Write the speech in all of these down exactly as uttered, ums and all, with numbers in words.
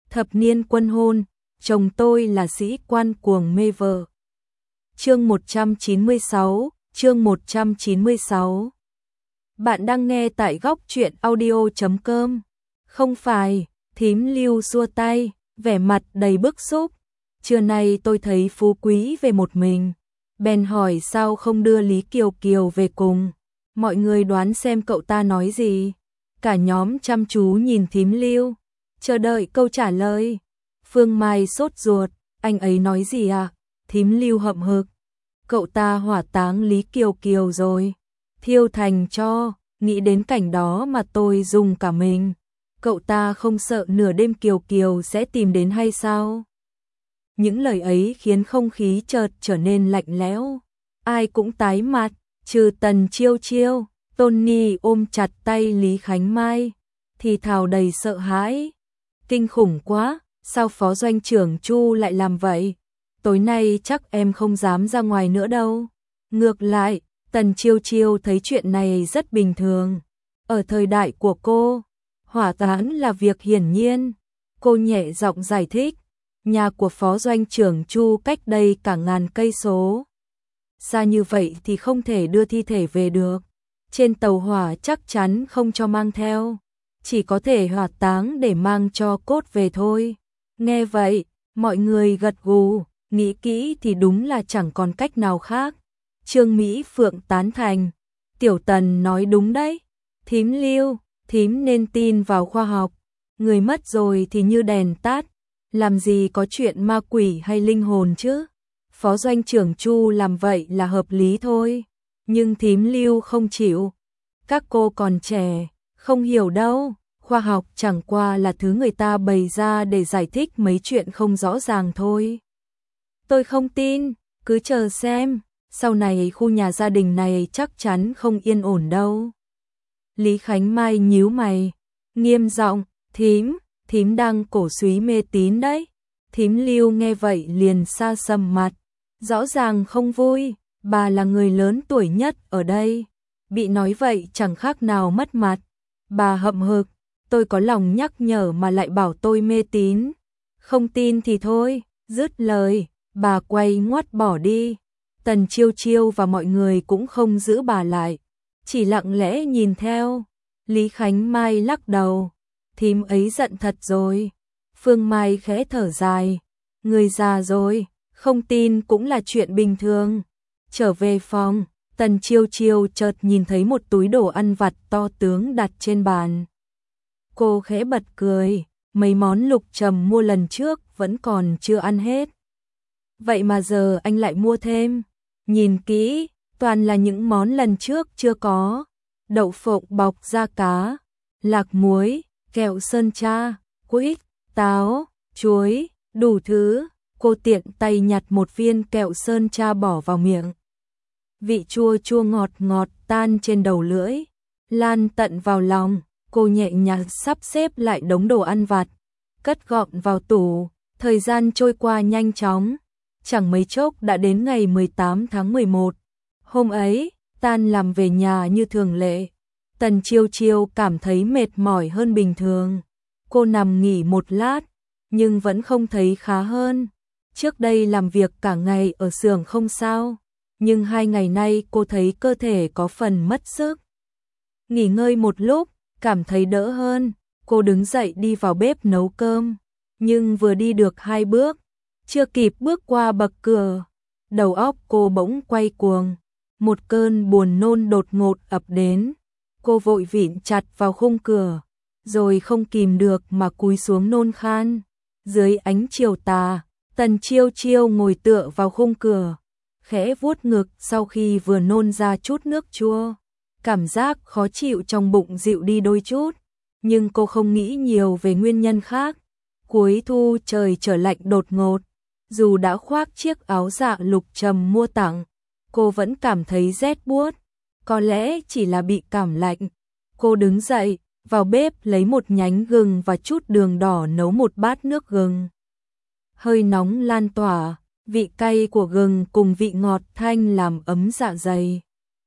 Thập niên quân hôn, chồng tôi là sĩ quan cuồng mê vợ. Chương một trăm chín mươi sáu, chương một trăm chín mươi sáu. Bạn đang nghe tại góc truyện audio chấm com. Không phải, thím Lưu xua tay, vẻ mặt đầy bức xúc. Trưa nay tôi thấy Phú Quý về một mình, bèn hỏi sao không đưa Lý Kiều Kiều về cùng. Mọi người đoán xem cậu ta nói gì. Cả nhóm chăm chú nhìn thím Lưu, chờ đợi câu trả lời. Phương Mai sốt ruột, anh ấy nói gì à? Thím Lưu hậm hực. Cậu ta hỏa táng Lý Kiều Kiều rồi, thiêu thành tro, nghĩ đến cảnh đó mà tôi dùng cả mình. Cậu ta không sợ nửa đêm Kiều Kiều sẽ tìm đến hay sao? Những lời ấy khiến không khí chợt trở nên lạnh lẽo. Ai cũng tái mặt, trừ Tần Chiêu Chiêu. Tony ôm chặt tay Lý Khánh Mai, thì thào đầy sợ hãi. Kinh khủng quá, sao phó doanh trưởng Chu lại làm vậy? Tối nay chắc em không dám ra ngoài nữa đâu. Ngược lại, Tần Chiêu Chiêu thấy chuyện này rất bình thường. Ở thời đại của cô, hỏa táng là việc hiển nhiên. Cô nhẹ giọng giải thích, nhà của phó doanh trưởng Chu cách đây cả ngàn cây số. Xa như vậy thì không thể đưa thi thể về được. Trên tàu hỏa chắc chắn không cho mang theo, chỉ có thể hỏa táng để mang cho cốt về thôi. Nghe vậy, mọi người gật gù, nghĩ kỹ thì đúng là chẳng còn cách nào khác. Trương Mỹ Phượng tán thành, Tiểu Tần nói đúng đấy. Thím Lưu, thím nên tin vào khoa học. Người mất rồi thì như đèn tắt, làm gì có chuyện ma quỷ hay linh hồn chứ. Phó doanh trưởng Chu làm vậy là hợp lý thôi. Nhưng thím Lưu không chịu. Các cô còn trẻ, không hiểu đâu. Khoa học chẳng qua là thứ người ta bày ra để giải thích mấy chuyện không rõ ràng thôi. Tôi không tin, cứ chờ xem. Sau này khu nhà gia đình này chắc chắn không yên ổn đâu. Lý Khánh Mai nhíu mày, nghiêm giọng, thím, thím đang cổ súy mê tín đấy. Thím Lưu nghe vậy liền sa sầm mặt, rõ ràng không vui. Bà là người lớn tuổi nhất ở đây, bị nói vậy chẳng khác nào mất mặt. Bà hậm hực, tôi có lòng nhắc nhở mà lại bảo tôi mê tín. Không tin thì thôi, dứt lời, bà quay ngoắt bỏ đi. Tần Chiêu Chiêu và mọi người cũng không giữ bà lại, chỉ lặng lẽ nhìn theo. Lý Khánh Mai lắc đầu, thím ấy giận thật rồi. Phương Mai khẽ thở dài, người già rồi, không tin cũng là chuyện bình thường. Trở về phòng, Tần Chiêu Chiêu chợt nhìn thấy một túi đồ ăn vặt to tướng đặt trên bàn. Cô khẽ bật cười, mấy món Lục Trầm mua lần trước vẫn còn chưa ăn hết. Vậy mà giờ anh lại mua thêm. Nhìn kỹ, toàn là những món lần trước chưa có. Đậu phộng bọc da cá, lạc muối, kẹo sơn tra, quýt, táo, chuối, đủ thứ. Cô tiện tay nhặt một viên kẹo sơn tra bỏ vào miệng. Vị chua chua ngọt ngọt tan trên đầu lưỡi, lan tận vào lòng. Cô nhẹ nhàng sắp xếp lại đống đồ ăn vặt, cất gọn vào tủ. Thời gian trôi qua nhanh chóng, chẳng mấy chốc đã đến ngày mười tám tháng mười một. Hôm ấy, tan làm về nhà như thường lệ. Tần Chiêu Chiêu cảm thấy mệt mỏi hơn bình thường. Cô nằm nghỉ một lát, nhưng vẫn không thấy khá hơn. Trước đây làm việc cả ngày ở xưởng không sao, nhưng hai ngày nay cô thấy cơ thể có phần mất sức. Nghỉ ngơi một lúc, cảm thấy đỡ hơn, cô đứng dậy đi vào bếp nấu cơm, nhưng vừa đi được hai bước, chưa kịp bước qua bậc cửa, đầu óc cô bỗng quay cuồng, một cơn buồn nôn đột ngột ập đến. Cô vội vịn chặt vào khung cửa, rồi không kìm được mà cúi xuống nôn khan. Dưới ánh chiều tà, Tần Chiêu Chiêu ngồi tựa vào khung cửa, khẽ vuốt ngực sau khi vừa nôn ra chút nước chua. Cảm giác khó chịu trong bụng dịu đi đôi chút, nhưng cô không nghĩ nhiều về nguyên nhân khác. Cuối thu trời trở lạnh đột ngột, dù đã khoác chiếc áo dạ Lục Trầm mua tặng, cô vẫn cảm thấy rét buốt, có lẽ chỉ là bị cảm lạnh. Cô đứng dậy, vào bếp lấy một nhánh gừng và chút đường đỏ nấu một bát nước gừng. Hơi nóng lan tỏa, vị cay của gừng cùng vị ngọt thanh làm ấm dạ dày.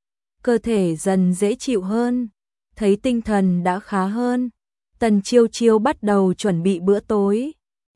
Cơ thể dần dễ chịu hơn, thấy tinh thần đã khá hơn. Tần Chiêu Chiêu bắt đầu chuẩn bị bữa tối,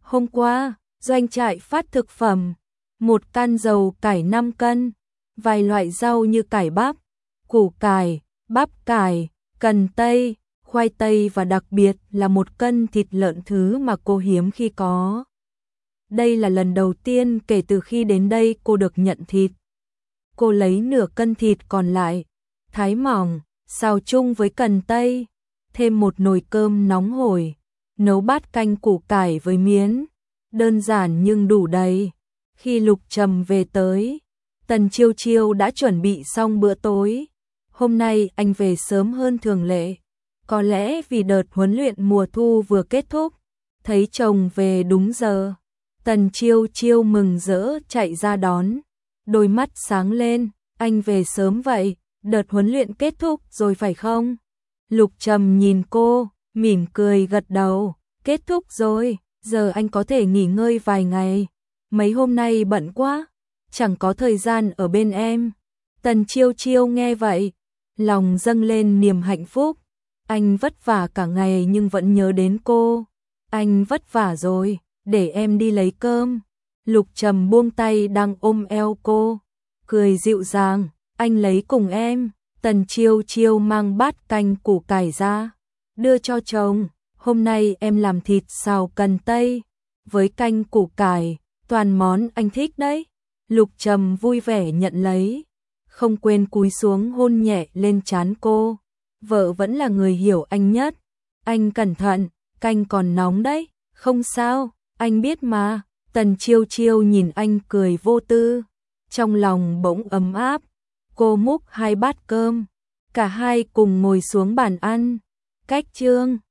Hôm qua, doanh trại phát thực phẩm, một can dầu cải năm cân, vài loại rau như cải bắp, củ cải, bắp cải, cần tây, khoai tây và đặc biệt là một cân thịt lợn, thứ mà cô hiếm khi có. Đây là lần đầu tiên kể từ khi đến đây cô được nhận thịt. Cô lấy nửa cân thịt còn lại, thái mỏng, xào chung với cần tây, thêm một nồi cơm nóng hổi, nấu bát canh củ cải với miến, đơn giản nhưng đủ đầy. Khi Lục Trầm về tới, Tần Chiêu Chiêu đã chuẩn bị xong bữa tối. Hôm nay anh về sớm hơn thường lệ, có lẽ vì đợt huấn luyện mùa thu vừa kết thúc. Thấy chồng về đúng giờ, Tần Chiêu Chiêu mừng rỡ chạy ra đón, đôi mắt sáng lên. Anh về sớm vậy, đợt huấn luyện kết thúc rồi phải không? Lục Trầm nhìn cô, mỉm cười gật đầu. Kết thúc rồi, giờ anh có thể nghỉ ngơi vài ngày. Mấy hôm nay bận quá, chẳng có thời gian ở bên em. Tần Chiêu Chiêu nghe vậy, lòng dâng lên niềm hạnh phúc. Anh vất vả cả ngày nhưng vẫn nhớ đến cô. Anh vất vả rồi, để em đi lấy cơm. Lục Trầm buông tay đang ôm eo cô, cười dịu dàng. Anh lấy cùng em. Tần Chiêu Chiêu mang bát canh củ cải ra, đưa cho chồng. Hôm nay em làm thịt xào cần tây với canh củ cải, toàn món anh thích đấy. Lục Trầm vui vẻ nhận lấy, không quên cúi xuống hôn nhẹ lên trán cô. Vợ vẫn là người hiểu anh nhất. Anh cẩn thận, canh còn nóng đấy. Không sao, anh biết mà. Tần Chiêu Chiêu nhìn anh cười vô tư, trong lòng bỗng ấm áp. Cô múc hai bát cơm, cả hai cùng ngồi xuống bàn ăn. Cách chương